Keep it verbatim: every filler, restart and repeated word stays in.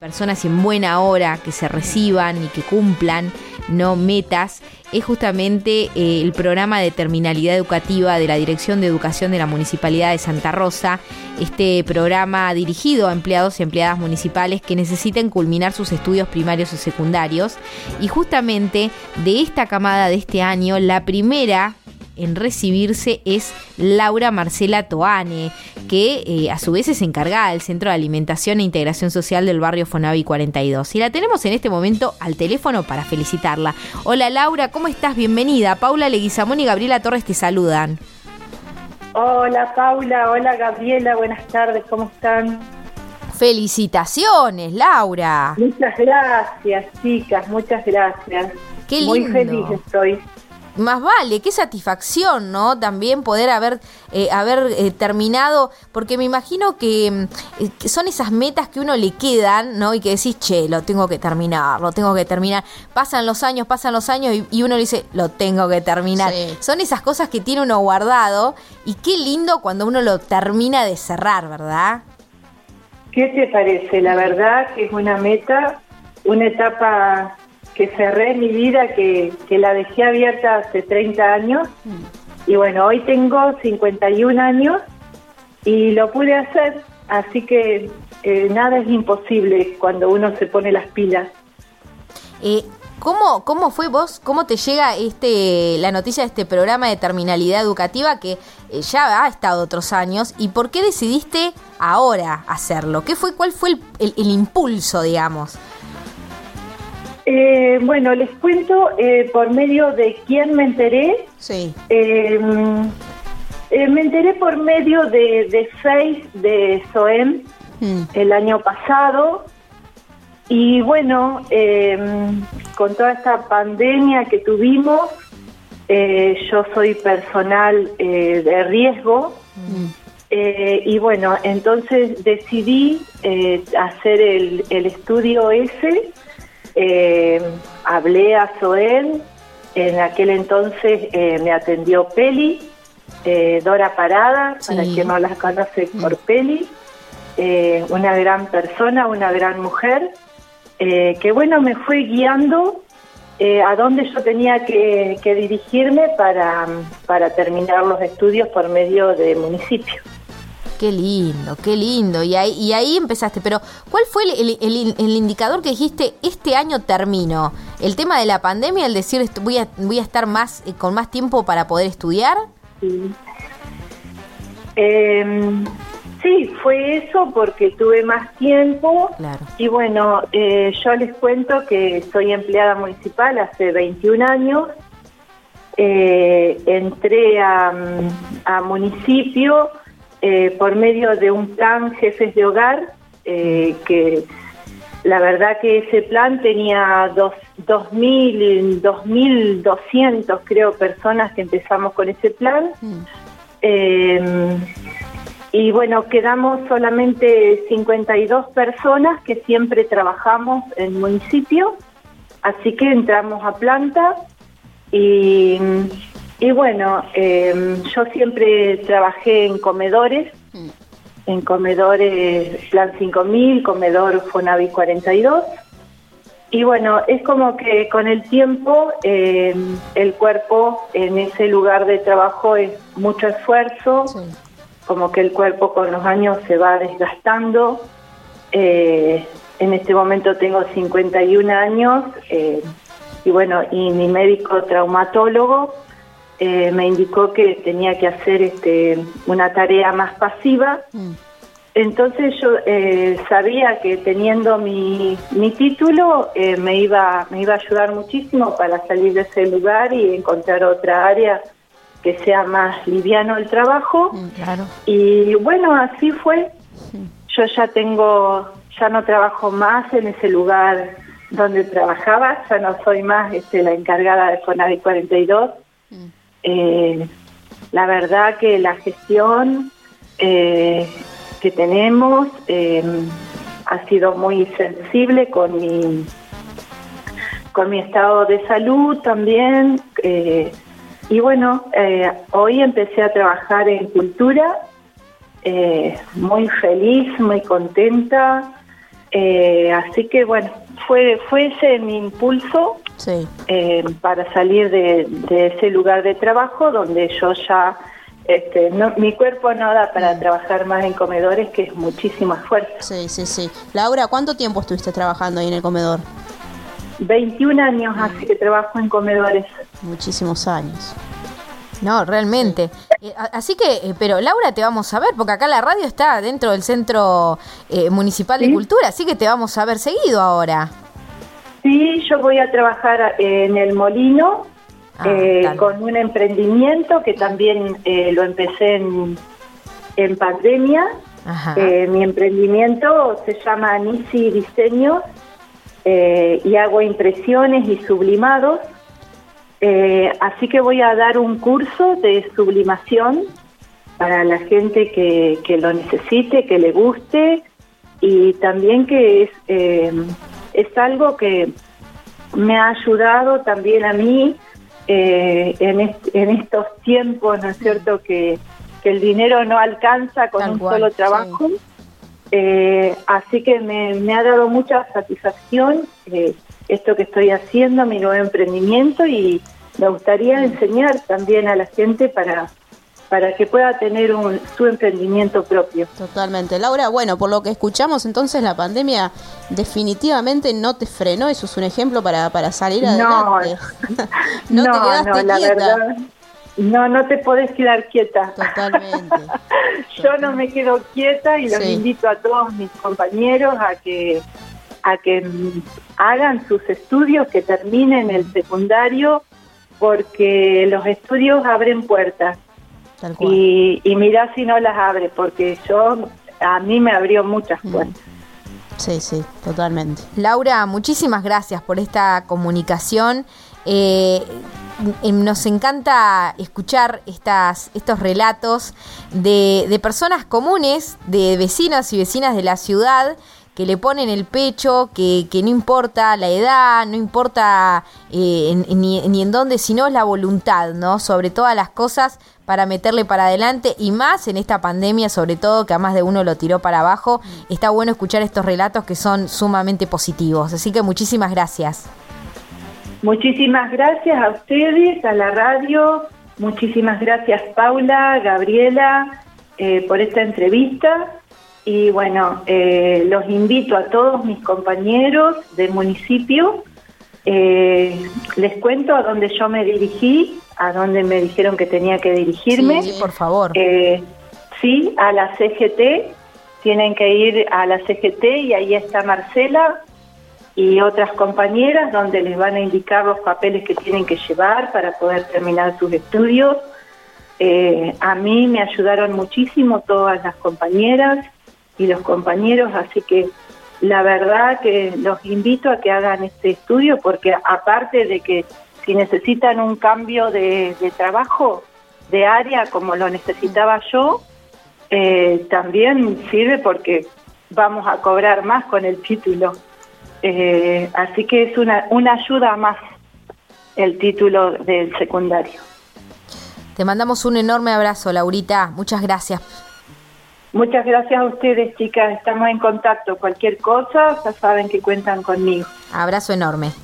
personas y en buena hora que se reciban y que cumplan no metas, es justamente eh, el programa de terminalidad educativa de la Dirección de Educación de la Municipalidad de Santa Rosa, este programa dirigido a empleados y empleadas municipales que necesiten culminar sus estudios primarios o secundarios, y justamente de esta camada de este año, la primera en recibirse es Laura Marcela Toane, que eh, a su vez es encargada del Centro de Alimentación e Integración Social del barrio Fonavi cuarenta y dos. Y la tenemos en este momento al teléfono para felicitarla. Hola Laura, ¿cómo estás? Bienvenida. Paula Leguizamón y Gabriela Torres te saludan. Hola Paula, hola Gabriela, buenas tardes, ¿cómo están? Felicitaciones, Laura. Muchas gracias, chicas, muchas gracias. Qué lindo. Muy feliz estoy. Más vale, qué satisfacción, ¿no? También poder haber eh, haber eh, terminado, porque me imagino que, eh, que son esas metas que uno le quedan, ¿no? Y que decís, che, lo tengo que terminar, lo tengo que terminar. Pasan los años, pasan los años y, y uno le dice, lo tengo que terminar. Sí. Son esas cosas que tiene uno guardado y qué lindo cuando uno lo termina de cerrar, ¿verdad? ¿Qué te parece? La verdad que es una meta, una etapa que cerré mi vida, que, que la dejé abierta hace treinta años, y bueno, hoy tengo cincuenta y un años y lo pude hacer, así que eh, nada es imposible cuando uno se pone las pilas. Eh, ¿cómo, ¿Cómo fue vos? ¿Cómo te llega este la noticia de este programa de terminalidad educativa que eh, ya ha estado otros años, y por qué decidiste ahora hacerlo? ¿Qué fue, cuál fue el, el, el impulso, digamos? Eh, bueno, les cuento eh, por medio de quién me enteré. Sí. Eh, eh, me enteré por medio de, de Face de SOEM mm. el año pasado. Y bueno, eh, con toda esta pandemia que tuvimos, eh, yo soy personal eh, de riesgo. Mm. Eh, y bueno, entonces decidí eh, hacer el, el estudio ese. Eh, hablé a SOEM, en aquel entonces eh, me atendió Peli, eh, Dora Parada, sí. Para quien no las conoce por Peli, eh, una gran persona, una gran mujer, eh, que bueno, me fue guiando eh, a dónde yo tenía que, que dirigirme para, para terminar los estudios por medio de municipio. Qué lindo, qué lindo. Y ahí, y ahí empezaste. Pero, ¿cuál fue el, el, el, el indicador que dijiste, este año termino? ¿El tema de la pandemia, el decir voy a, voy a estar más eh, con más tiempo para poder estudiar? Sí. Eh, sí, fue eso porque tuve más tiempo. Claro. Y bueno, eh, yo les cuento que soy empleada municipal hace veintiún años. Eh, entré a, a municipio Eh, por medio de un plan Jefes de Hogar, eh, que la verdad que ese plan tenía dos, dos mil, dos mil doscientos, creo, personas que empezamos con ese plan. Mm. Eh, y bueno, quedamos solamente cincuenta y dos personas que siempre trabajamos en municipio, así que entramos a planta y... Y bueno, eh, yo siempre trabajé en comedores, mm. en comedores Plan cinco mil, comedor Fonavi cuarenta y dos. Y bueno, es como que con el tiempo eh, el cuerpo en ese lugar de trabajo es mucho esfuerzo, sí. Como que el cuerpo con los años se va desgastando. Eh, en este momento tengo cincuenta y un años eh, y bueno, y mi médico traumatólogo Eh, me indicó que tenía que hacer este, una tarea más pasiva. Mm. Entonces yo eh, sabía que teniendo mi, mi título eh, me iba me iba a ayudar muchísimo para salir de ese lugar y encontrar otra área que sea más liviano el trabajo. Mm, claro. Y bueno, así fue. Mm. Yo ya tengo, ya no trabajo más en ese lugar donde trabajaba, ya no soy más este, la encargada de Fonavi cuarenta y dos. Mm. Eh, la verdad que la gestión eh, que tenemos eh, ha sido muy sensible con mi con mi estado de salud también eh, y bueno eh, hoy empecé a trabajar en cultura eh, muy feliz, muy contenta Eh, así que bueno, fue fue ese mi impulso sí. eh, para salir de, de ese lugar de trabajo donde yo ya, este, no, mi cuerpo no da para mm. trabajar más en comedores, que es muchísimo esfuerzo. Sí, sí, sí. Laura, ¿cuánto tiempo estuviste trabajando ahí en el comedor? veintiún años mm. hace que trabajo en comedores. Muchísimos años. No, realmente. Eh, así que, eh, pero Laura, te vamos a ver, porque acá la radio está dentro del Centro eh, Municipal ¿Sí? de Cultura, así que te vamos a ver seguido ahora. Sí, yo voy a trabajar en el Molino ah, eh, con un emprendimiento que también eh, lo empecé en, en pandemia. Eh, mi emprendimiento se llama Nisi Diseños eh, y hago impresiones y sublimados. Eh, así que voy a dar un curso de sublimación para la gente que, que lo necesite, que le guste, y también que es, eh, es algo que me ha ayudado también a mí eh, en, est- en estos tiempos, ¿no es cierto?, que, que el dinero no alcanza con Tal un cual, solo trabajo. Sí. Eh, así que me, me ha dado mucha satisfacción eh, esto que estoy haciendo, mi nuevo emprendimiento, y me gustaría enseñar también a la gente para, para que pueda tener un, su emprendimiento propio. Totalmente. Laura, bueno, por lo que escuchamos, entonces la pandemia definitivamente no te frenó, eso es un ejemplo para, para salir adelante. No, no, no, te quedaste no la quieta. verdad, no, no te podés quedar quieta. Totalmente. Yo no me quedo quieta y los sí. invito a todos mis compañeros a que a que hagan sus estudios, que terminen el secundario, porque los estudios abren puertas. Tal cual. Y, y mirá si no las abre, porque yo a mí me abrió muchas puertas. Sí, sí, totalmente. Laura, muchísimas gracias por esta comunicación. Eh, nos encanta escuchar estas, estos relatos de, de personas comunes, de vecinos y vecinas de la ciudad, que le ponen el pecho, que, que no importa la edad, no importa eh, en, en, ni, ni en dónde, sino la voluntad, ¿no? Sobre todas las cosas, para meterle para adelante, y más en esta pandemia, sobre todo, que a más de uno lo tiró para abajo. Está bueno escuchar estos relatos que son sumamente positivos. Así que muchísimas gracias. Muchísimas gracias a ustedes, a la radio. Muchísimas gracias, Paula, Gabriela, eh, por esta entrevista. Y bueno, eh, los invito a todos mis compañeros del municipio. Eh, les cuento a dónde yo me dirigí, a dónde me dijeron que tenía que dirigirme. Sí, por favor. Eh, sí, a la C G T. Tienen que ir a la C G T y ahí está Marcela y otras compañeras, donde les van a indicar los papeles que tienen que llevar para poder terminar sus estudios. Eh, a mí me ayudaron muchísimo todas las compañeras y los compañeros, así que la verdad que los invito a que hagan este estudio, porque aparte de que si necesitan un cambio de, de trabajo, de área, como lo necesitaba yo, eh, también sirve porque vamos a cobrar más con el título. Eh, así que es una, una ayuda más el título del secundario. Te mandamos un enorme abrazo, Laurita. Muchas gracias. Muchas gracias a ustedes, chicas. Estamos en contacto. Cualquier cosa, ya saben que cuentan conmigo. Abrazo enorme.